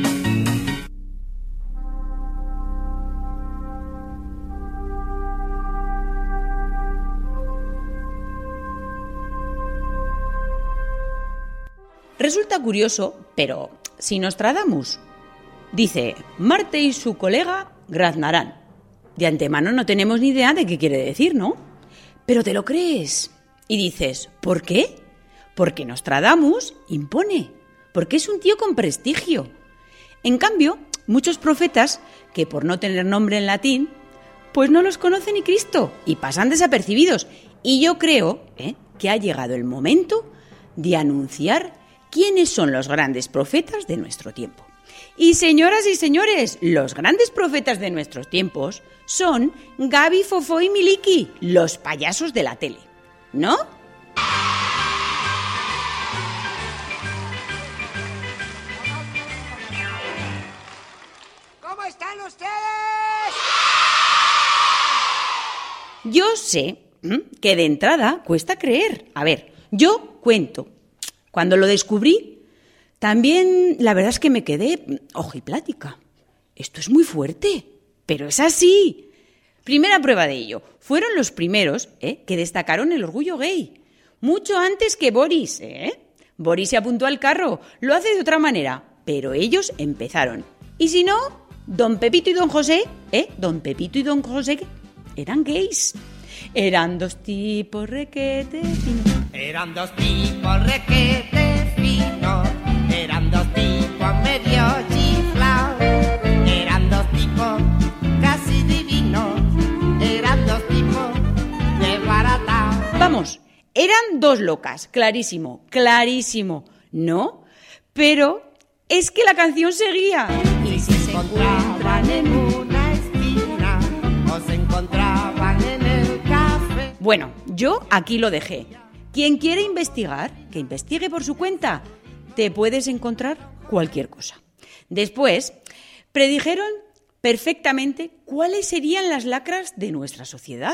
Speaker 3: Resulta curioso, pero si Nostradamus dice Marte y su colega graznarán, de antemano no tenemos ni idea de qué quiere decir, ¿no? Pero te lo crees y dices, ¿por qué? Porque Nostradamus impone, porque es un tío con prestigio. En cambio, muchos profetas, que por no tener nombre en latín, pues no los conoce ni Cristo y pasan desapercibidos. Y yo creo que ha llegado el momento de anunciar quiénes son los grandes profetas de nuestro tiempo. Y señoras y señores, los grandes profetas de nuestros tiempos son Gaby, Fofó y Miliki, los payasos de la tele, ¿no?
Speaker 4: ¿Cómo están ustedes?
Speaker 3: Yo sé que de entrada cuesta creer. A ver, yo cuento. Cuando lo descubrí, también la verdad es que me quedé ojiplática. Esto es muy fuerte, pero es así. Primera prueba de ello. Fueron los primeros que destacaron el orgullo gay. Mucho antes que Boris. Boris se apuntó al carro. Lo hace de otra manera, pero ellos empezaron. Y si no, don Pepito y don José, don Pepito y don José eran gays. Eran dos tipos requete finos.
Speaker 4: Eran dos tipos requete finos. Eran dos tipos medio chiflados. Eran dos tipos casi divinos. Eran dos tipos desbaratados.
Speaker 3: Vamos, eran dos locas, clarísimo, clarísimo, ¿no? Pero es que la canción seguía.
Speaker 4: Y si se encontraban en una esquina o se encontraban en el café.
Speaker 3: Bueno, yo aquí lo dejé. Quien quiere investigar, que investigue por su cuenta. Te puedes encontrar cualquier cosa. Después, predijeron perfectamente cuáles serían las lacras de nuestra sociedad.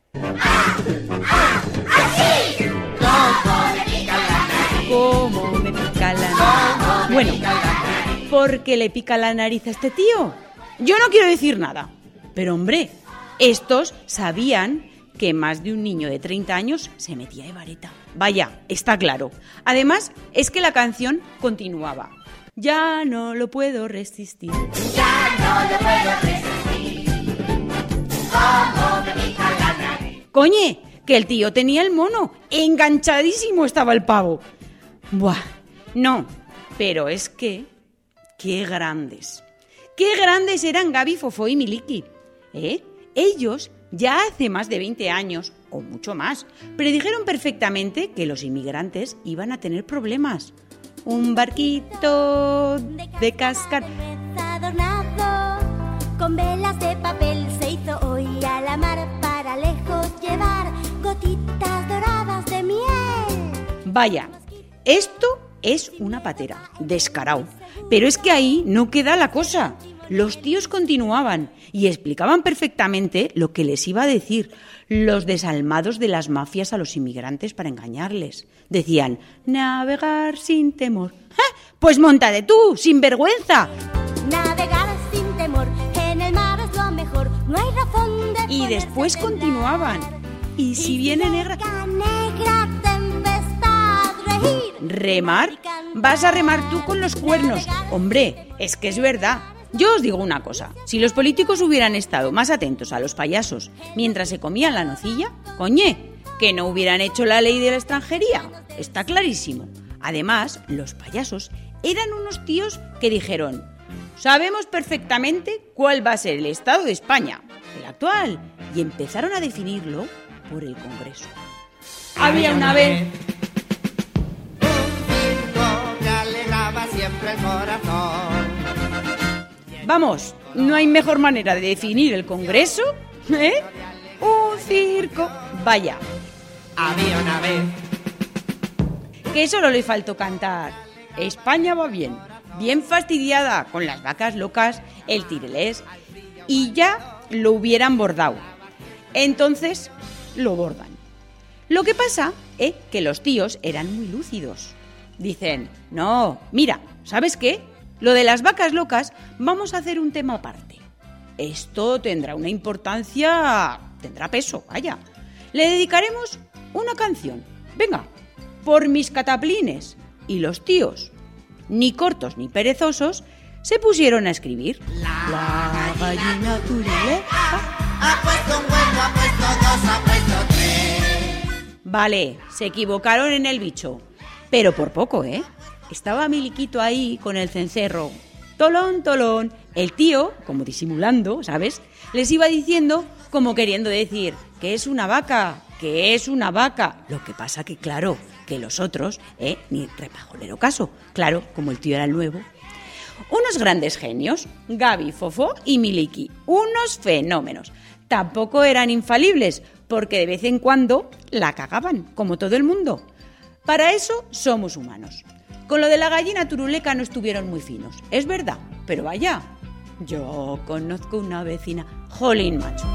Speaker 3: ¿Cómo me pica la nariz? Bueno, ¿por qué le pica la nariz a este tío? Yo no quiero decir nada. Pero hombre, estos sabían que más de un niño de 30 años se metía de vareta. Vaya, está claro. Además, es que la canción continuaba. Ya no lo puedo resistir.
Speaker 21: Ya no lo puedo resistir. Cómo me pica la nariz.
Speaker 3: Coñe, que el tío tenía el mono. Enganchadísimo estaba el pavo. Buah, no. Pero es que... ¡Qué grandes! ¡Qué grandes eran Gaby, Fofó y Miliki! Ellos... ya hace más de 20 años, o mucho más, predijeron perfectamente que los inmigrantes iban a tener problemas. un barquito de cascar.
Speaker 21: Adornado con velas de papel se hizo hoy a la mar para lejos llevar gotitas doradas de miel.
Speaker 3: Vaya, esto es una patera, descarado. Pero es que ahí no queda la cosa. Los tíos continuaban y explicaban perfectamente lo que les iba a decir los desalmados de las mafias a los inmigrantes para engañarles. Decían, navegar sin temor. ¡Ja! Pues móntate tú, sin vergüenza.
Speaker 21: Navegar sin temor, en el mar es lo mejor, no hay razón de...
Speaker 3: Y después continuaban. Y si viene negra...
Speaker 21: Negra tempestad, regir.
Speaker 3: ¿Remar? Vas a remar tú con los cuernos. Hombre, es que es verdad. Yo os digo una cosa, si los políticos hubieran estado más atentos a los payasos mientras se comían la nocilla, coñé, que no hubieran hecho la ley de la extranjería. Está clarísimo. Además, los payasos eran unos tíos que dijeron, sabemos perfectamente cuál va a ser el estado de España, el actual, y empezaron a definirlo por el Congreso. Había una vez...
Speaker 4: que alegraba siempre el corazón.
Speaker 3: Vamos, no hay mejor manera de definir el Congreso, ¿eh? Un circo. Vaya.
Speaker 4: Había una vez.
Speaker 3: Que solo le faltó cantar. España va bien, bien fastidiada con las vacas locas, el tirelés, y ya lo hubieran bordado. Entonces lo bordan. Lo que pasa es que los tíos eran muy lúcidos. Dicen, no, mira, ¿sabes qué? Lo de las vacas locas vamos a hacer un tema aparte. Esto tendrá una importancia, tendrá peso, vaya. Le dedicaremos una canción. Venga, por mis cataplines. Y los tíos, ni cortos ni perezosos, se pusieron a escribir. La gallina turuleca
Speaker 4: ha puesto un huevo, ha puesto dos, ha puesto tres.
Speaker 3: Vale, se equivocaron en el bicho, pero por poco, ¿eh? Estaba Miliquito ahí con el cencerro. Tolón, tolón. El tío, como disimulando, ¿sabes? Les iba diciendo, como queriendo decir, que es una vaca, que es una vaca. Lo que pasa que, claro, que los otros, ni repajolero caso. Claro, como el tío era el nuevo. Unos grandes genios, Gaby, Fofó y Miliki. Unos fenómenos. Tampoco eran infalibles, porque de vez en cuando la cagaban, como todo el mundo. Para eso somos humanos. Con lo de la gallina turuleca no estuvieron muy finos, es verdad, pero vaya, yo conozco una vecina, jolín macho.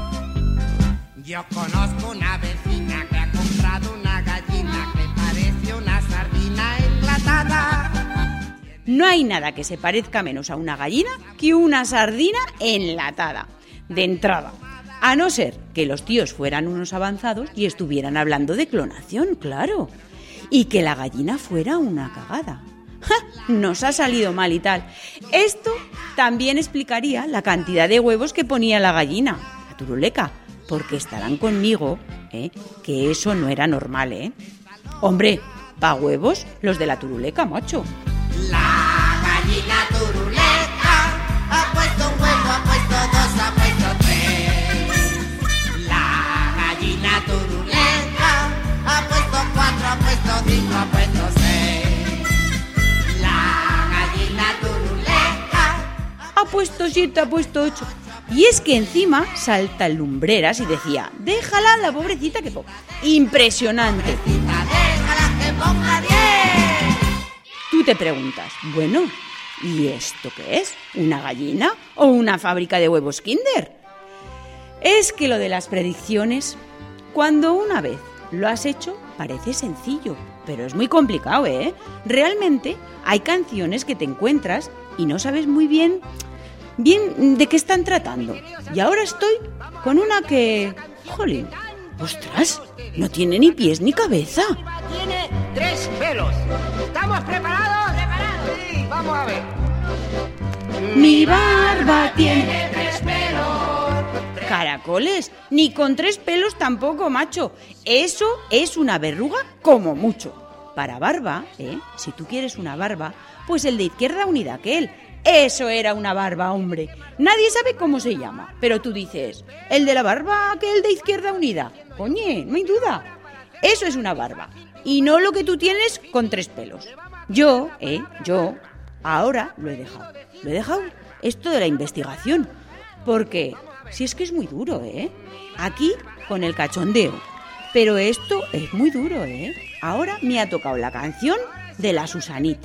Speaker 4: Yo conozco una vecina que ha comprado una gallina que parece una sardina enlatada.
Speaker 3: No hay nada que se parezca menos a una gallina que una sardina enlatada, de entrada. A no ser que los tíos fueran unos avanzados y estuvieran hablando de clonación, claro. Y que la gallina fuera una cagada. ¡Ja! Nos ha salido mal y tal. Esto también explicaría la cantidad de huevos que ponía la gallina, la turuleca, porque estarán conmigo, que eso no era normal, Hombre, pa' huevos los de la turuleca, macho.
Speaker 4: La gallina turuleca ha puesto un huevo, ha puesto dos, ha puesto tres. La gallina turuleca ha puesto cuatro, ha puesto cinco, ha puesto seis. La gallina turuleca
Speaker 3: ha puesto 7, ha puesto 8. Y es que encima salta Lumbreras y decía, déjala la pobrecita que ponga. Impresionante.
Speaker 4: déjala que ponga 10.
Speaker 3: Tú te preguntas, bueno, ¿y esto qué es? ¿Una gallina o una fábrica de huevos Kinder? Es que lo de las predicciones, cuando una vez lo has hecho, parece sencillo, pero es muy complicado, Realmente hay canciones que te encuentras y no sabes muy bien de qué están tratando. Y ahora estoy con una que... ¡Jolín! ¡Ostras! No tiene ni pies ni cabeza.
Speaker 5: Tiene 3 pelos. ¿Estamos preparados? ¡Preparados! Sí, vamos a ver.
Speaker 3: Mi barba tiene
Speaker 5: 3 pelos.
Speaker 3: Caracoles, ni con 3 pelos tampoco, macho. Eso es una verruga como mucho. Para barba, si tú quieres una barba, pues el de Izquierda Unida aquel. Eso era una barba, hombre. Nadie sabe cómo se llama, pero tú dices, el de la barba aquel de Izquierda Unida. Coñe, no hay duda. Eso es una barba. Y no lo que tú tienes con 3 pelos. Yo, ahora lo he dejado. Lo he dejado esto de la investigación. Porque si es que es muy duro, Aquí con el cachondeo. Pero esto es muy duro, Ahora me ha tocado la canción de la Susanita.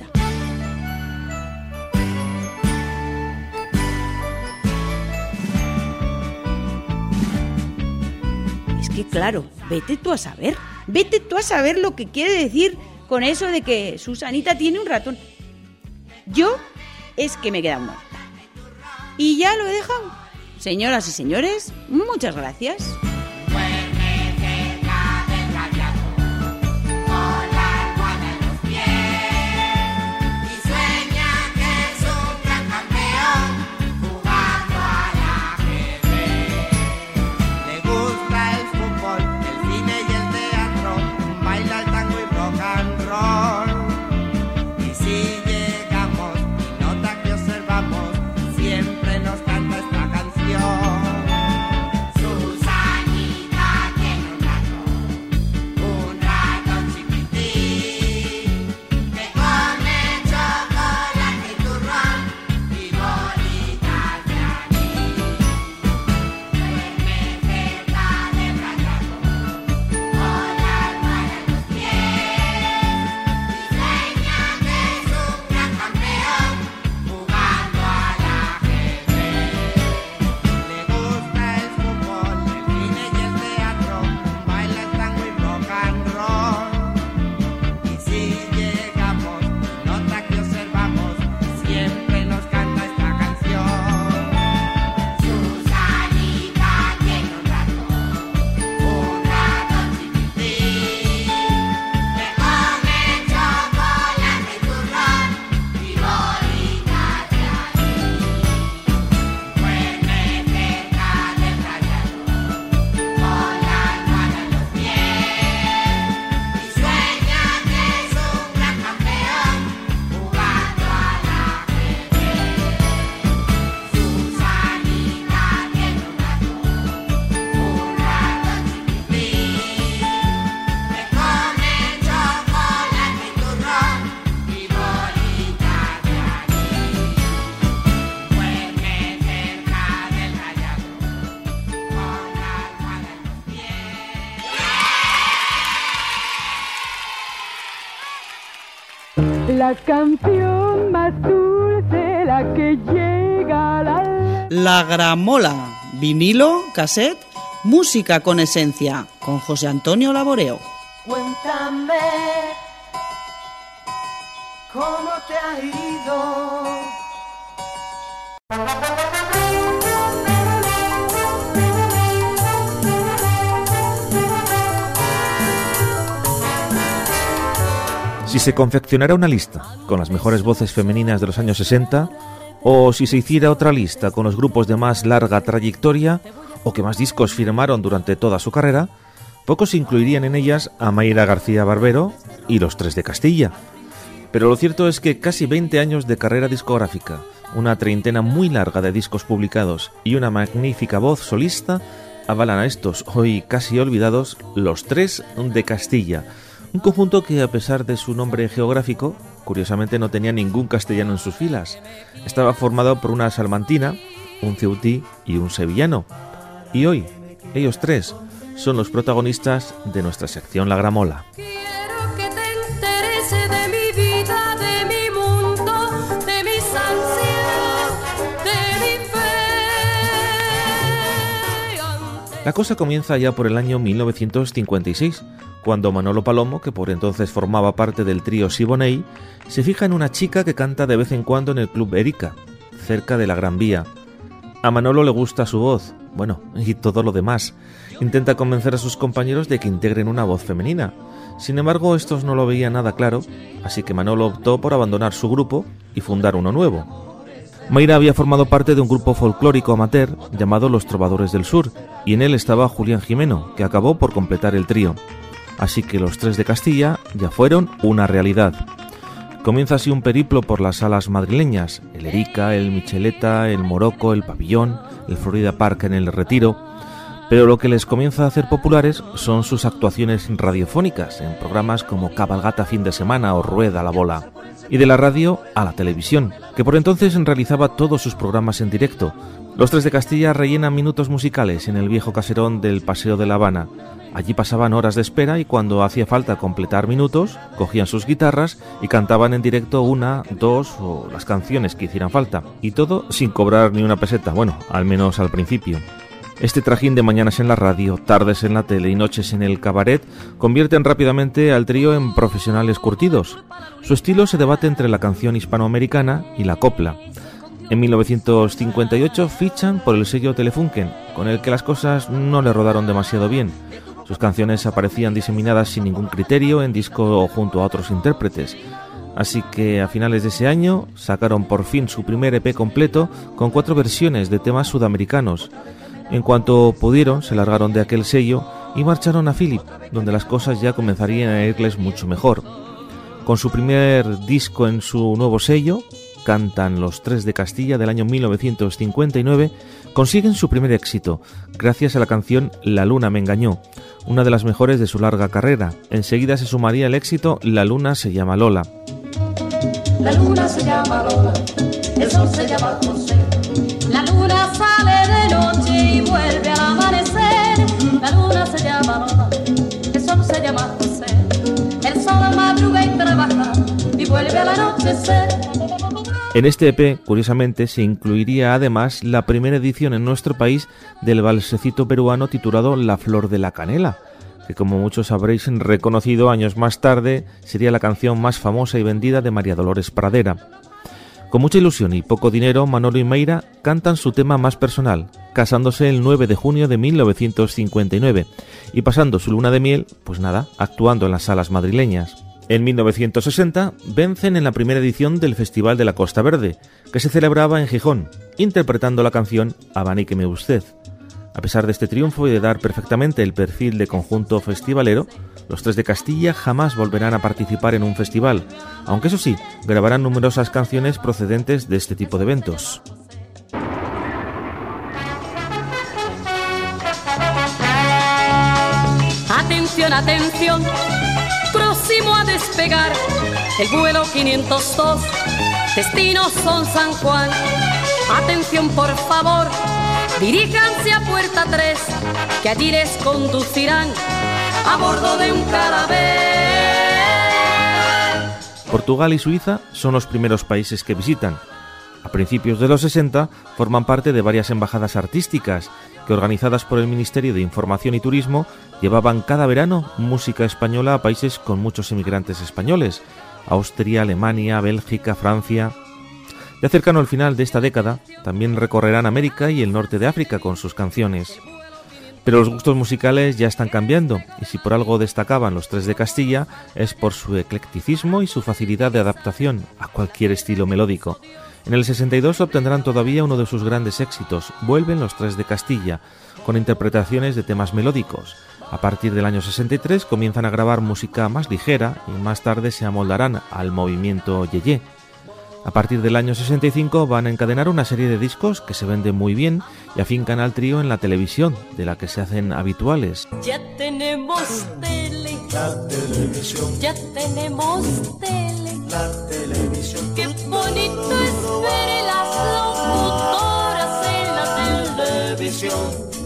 Speaker 3: Es que claro, vete tú a saber lo que quiere decir con eso de que Susanita tiene un ratón. Yo es que me he quedado muerta. Y ya lo he dejado. Señoras y señores, muchas gracias.
Speaker 11: La canción más dulce, la que llega a
Speaker 9: La Gramola, vinilo, cassette, música con esencia, con José Antonio Laboreo.
Speaker 4: Cuéntame cómo te ha ido.
Speaker 6: Si se confeccionara una lista con las mejores voces femeninas de los años 60, o si se hiciera otra lista con los grupos de más larga trayectoria o que más discos firmaron durante toda su carrera, pocos incluirían en ellas a Mayra García Barbero y Los Tres de Castilla. Pero lo cierto es que casi 20 años de carrera discográfica, una treintena muy larga de discos publicados y una magnífica voz solista avalan a estos, hoy casi olvidados, Los Tres de Castilla. Un conjunto que, a pesar de su nombre geográfico, curiosamente no tenía ningún castellano en sus filas. Estaba formado por una salmantina, un ceutí y un sevillano. Y hoy, ellos tres son los protagonistas de nuestra sección La Gramola.
Speaker 8: Quiero que te interese de mi vida, de mi mundo, de mis ansias, de mi fe.
Speaker 6: La cosa comienza ya por el año 1956, cuando Manolo Palomo, que por entonces formaba parte del trío Siboney, se fija en una chica que canta de vez en cuando en el Club Erika, cerca de la Gran Vía. A Manolo le gusta su voz, bueno, y todo lo demás. Intenta convencer a sus compañeros de que integren una voz femenina. Sin embargo, estos no lo veían nada claro, así que Manolo optó por abandonar su grupo y fundar uno nuevo. Mayra había formado parte de un grupo folclórico amateur llamado Los Trovadores del Sur, y en él estaba Julián Jimeno, que acabó por completar el trío. Así que Los Tres de Castilla ya fueron una realidad. Comienza así un periplo por las salas madrileñas, el Erika, el Micheleta, el Morocco, el Pabellón, el Florida Park en el Retiro. Pero lo que les comienza a hacer populares son sus actuaciones radiofónicas en programas como Cabalgata fin de semana o Rueda la bola. Y de la radio a la televisión, que por entonces realizaba todos sus programas en directo. Los Tres de Castilla rellenan minutos musicales en el viejo caserón del Paseo de La Habana. Allí pasaban horas de espera y cuando hacía falta completar minutos, cogían sus guitarras y cantaban en directo una, dos o las canciones que hicieran falta. Y todo sin cobrar ni una peseta, bueno, al menos al principio. Este trajín de mañanas en la radio, tardes en la tele y noches en el cabaret convierten rápidamente al trío en profesionales curtidos. Su estilo se debate entre la canción hispanoamericana y la copla. En 1958 fichan por el sello Telefunken, con el que las cosas no le rodaron demasiado bien. Sus canciones aparecían diseminadas sin ningún criterio en disco o junto a otros intérpretes. Así que a finales de ese año sacaron por fin su primer EP completo con 4 versiones de temas sudamericanos. En cuanto pudieron, se largaron de aquel sello y marcharon a Philip, donde las cosas ya comenzarían a irles mucho mejor. Con su primer disco en su nuevo sello, Cantan los Tres de Castilla del año 1959, consiguen su primer éxito, gracias a la canción La luna me engañó, una de las mejores de su larga carrera. Enseguida se sumaría el éxito La luna se llama Lola.
Speaker 8: La luna se llama Lola, el sol se llama José. La luna sale de noche y vuelve al amanecer. La luna se llama Lola, el sol se llama José. El sol madruga y trabaja y vuelve al anochecer.
Speaker 6: En este EP, curiosamente, se incluiría además la primera edición en nuestro país del valsecito peruano titulado La flor de la canela, que como muchos habréis reconocido años más tarde sería la canción más famosa y vendida de María Dolores Pradera. Con mucha ilusión y poco dinero, Manolo y Mayra cantan su tema más personal, casándose el 9 de junio de 1959 y pasando su luna de miel, pues nada, actuando en las salas madrileñas. En 1960 vencen en la primera edición del Festival de la Costa Verde, que se celebraba en Gijón, interpretando la canción Abaníqueme usted. A pesar de este triunfo y de dar perfectamente el perfil de conjunto festivalero, los Tres de Castilla jamás volverán a participar en un festival, aunque eso sí, grabarán numerosas canciones procedentes de este tipo de eventos.
Speaker 8: Atención, atención, próximo a despegar el vuelo 502, destino son San Juan. Atención por favor, diríjanse a puerta 3, que allí les conducirán a bordo de un caravelle.
Speaker 6: Portugal y Suiza son los primeros países que visitan. A principios de los 60 forman parte de varias embajadas artísticas que, organizadas por el Ministerio de Información y Turismo, llevaban cada verano música española a países con muchos emigrantes españoles: Austria, Alemania, Bélgica, Francia. Ya cercano al final de esta década, también recorrerán América y el norte de África con sus canciones. Pero los gustos musicales ya están cambiando, y si por algo destacaban los Tres de Castilla es por su eclecticismo y su facilidad de adaptación a cualquier estilo melódico. En el 62 obtendrán todavía uno de sus grandes éxitos, Vuelven los Tres de Castilla, con interpretaciones de temas melódicos. A partir del año 63 comienzan a grabar música más ligera y más tarde se amoldarán al movimiento Yeye. A partir del año 65 van a encadenar una serie de discos que se venden muy bien y afincan al trío en la televisión, de la que se hacen habituales.
Speaker 8: Ya tenemos tele, la televisión. Ya tenemos tele, la televisión. Qué bonito es ver las locutoras en la televisión.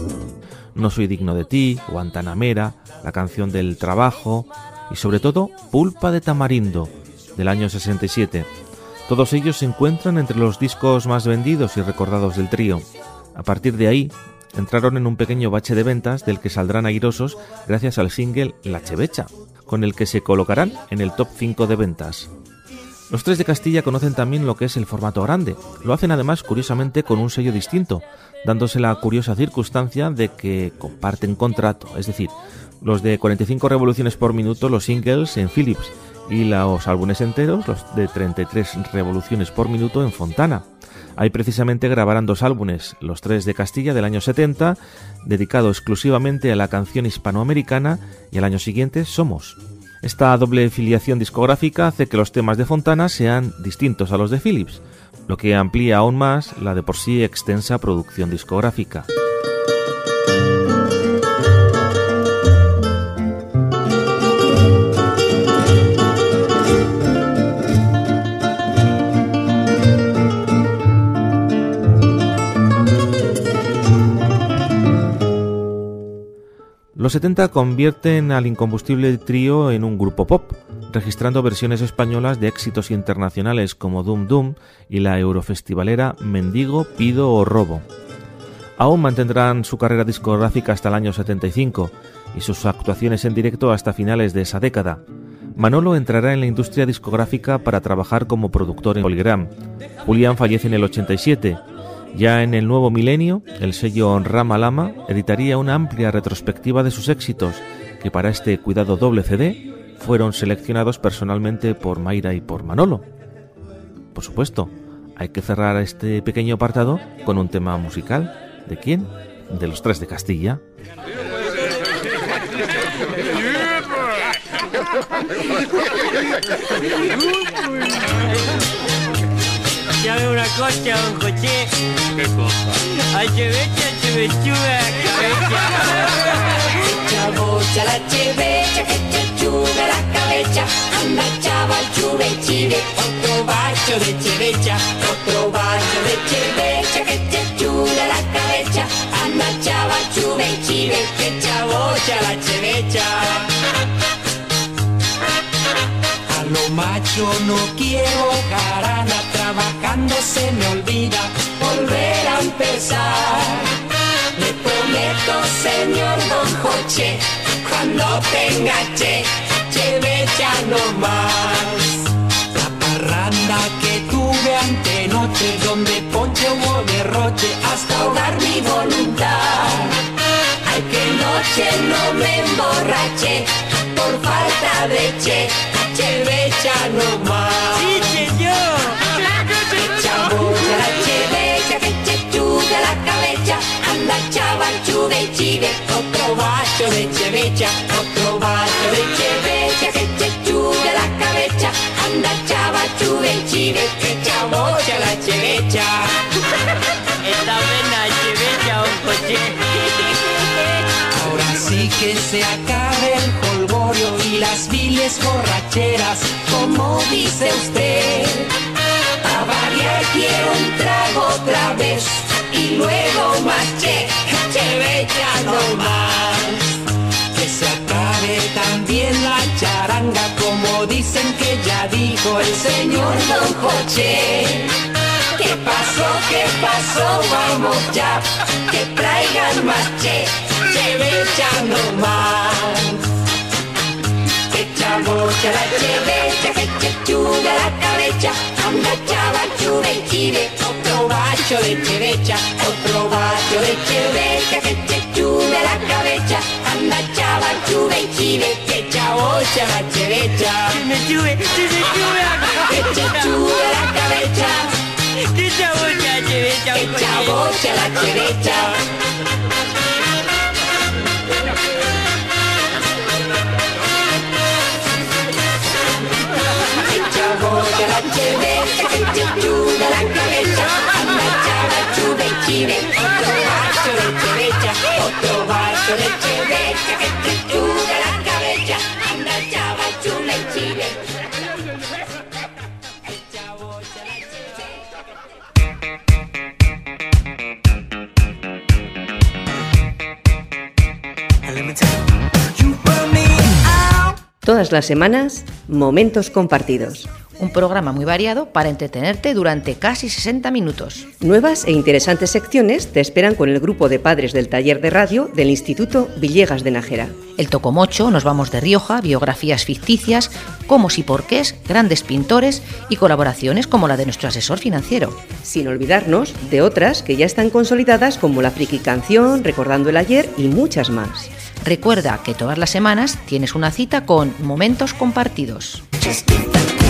Speaker 6: No soy digno de ti, Guantanamera, la canción del trabajo y sobre todo Pulpa de Tamarindo, del año 67. Todos ellos se encuentran entre los discos más vendidos y recordados del trío. A partir de ahí, entraron en un pequeño bache de ventas del que saldrán airosos gracias al single La Chevecha, con el que se colocarán en el top 5 de ventas. Los Tres de Castilla conocen también lo que es el formato grande. Lo hacen además curiosamente con un sello distinto, dándose la curiosa circunstancia de que comparten contrato, es decir, los de 45 revoluciones por minuto, los singles en Philips, y los álbumes enteros, los de 33 revoluciones por minuto, en Fontana. Ahí precisamente grabarán 2 álbumes, Los Tres de Castilla del año 70, dedicado exclusivamente a la canción hispanoamericana, y al año siguiente Somos. Esta doble filiación discográfica hace que los temas de Fontana sean distintos a los de Philips, lo que amplía aún más la de por sí extensa producción discográfica. Los 70 convierten al incombustible trío en un grupo pop, registrando versiones españolas de éxitos internacionales como Dum Dum y la eurofestivalera Mendigo, Pido o Robo. Aún mantendrán su carrera discográfica hasta el año 75 y sus actuaciones en directo hasta finales de esa década. Manolo entrará en la industria discográfica para trabajar como productor en Polygram. Julián fallece en el 87. Ya en el nuevo milenio, el sello Rama Lama editaría una amplia retrospectiva de sus éxitos, que para este cuidado doble CD fueron seleccionados personalmente por Mayra y por Manolo. Por supuesto, hay que cerrar este pequeño apartado con un tema musical. ¿De quién? De los Tres de Castilla.
Speaker 13: Ya veo una cosa, don José. ¿Qué cosa? Achevecha, chevechuga, cabeza.
Speaker 8: Chabocha la chevecha, que chechuga la cabeza. Anda chaval, chuve y chive. Otro bacho de chevecha, otro bacho de chevecha, que chechuga la cabeza. Anda chaval, chuve y chive. Que chabocha la chevecha. A lo macho no quiero jarana, trabajando se me olvida volver a empezar. Le prometo, señor Don Joche, cuando tenga chevecha no más. La parranda que tuve antenoche, donde ponche hubo derroche, hasta ahogar mi voluntad. Ay, que noche no me emborraché, por falta de chevecha no más.
Speaker 13: ¡Sí, señor!
Speaker 8: Que chabocha la chevecha, que chechuga la cabeza. Anda chaval, chuve y chive. Otro bacho de chevecha, otro bacho de chevecha, que chechuga la cabeza. Anda chaval, chuve y chive. Que chabocha la chevecha.
Speaker 13: Está buena chevecha, don José.
Speaker 8: Ahora sí que se acabe el jolgorio y las viles borracheras, como dice usted. A variar quiero un trago otra vez y luego más chevecha no más. Que se acabe también la charanga, como dicen que ya dijo el señor Don Joche. ¿Qué pasó? ¿Qué pasó? Vamos ya, que traigan más chevecha no más. Que chabocha la chevecha, que chechuga la cabeza. Anda chaval, chuve y chive. Otro bacho de chevecha, otro bacho de chevecha, que chechuga la cabeza. Anda chaval, chuve y chive. Que chabocha la chevecha.
Speaker 13: Me sube,
Speaker 8: que chechuga la cabeza.
Speaker 13: ¡Qué chabocha, chevecha!
Speaker 8: ¡Qué chabocha la chevecha! ¡Qué chabocha la chevecha! ¡Que chechuga la cabeza! Anda chaval, chuve y chive. Otro bacho de chevecha, otro bacho de chevecha, que chechuga la cabeza. Anda chaval, chuve y chive.
Speaker 1: Todas las semanas, Momentos Compartidos.
Speaker 2: Un programa muy variado para entretenerte durante casi 60 minutos.
Speaker 1: Nuevas e interesantes secciones te esperan con el grupo de padres del taller de radio del Instituto Villegas de Nájera.
Speaker 2: El Tocomocho, Nos vamos de Rioja, biografías ficticias, cómo y porqués, grandes pintores y colaboraciones como la de nuestro asesor financiero.
Speaker 1: Sin olvidarnos de otras que ya están consolidadas como la Friki Canción, Recordando el Ayer y muchas más.
Speaker 2: Recuerda que todas las semanas tienes una cita con Momentos Compartidos.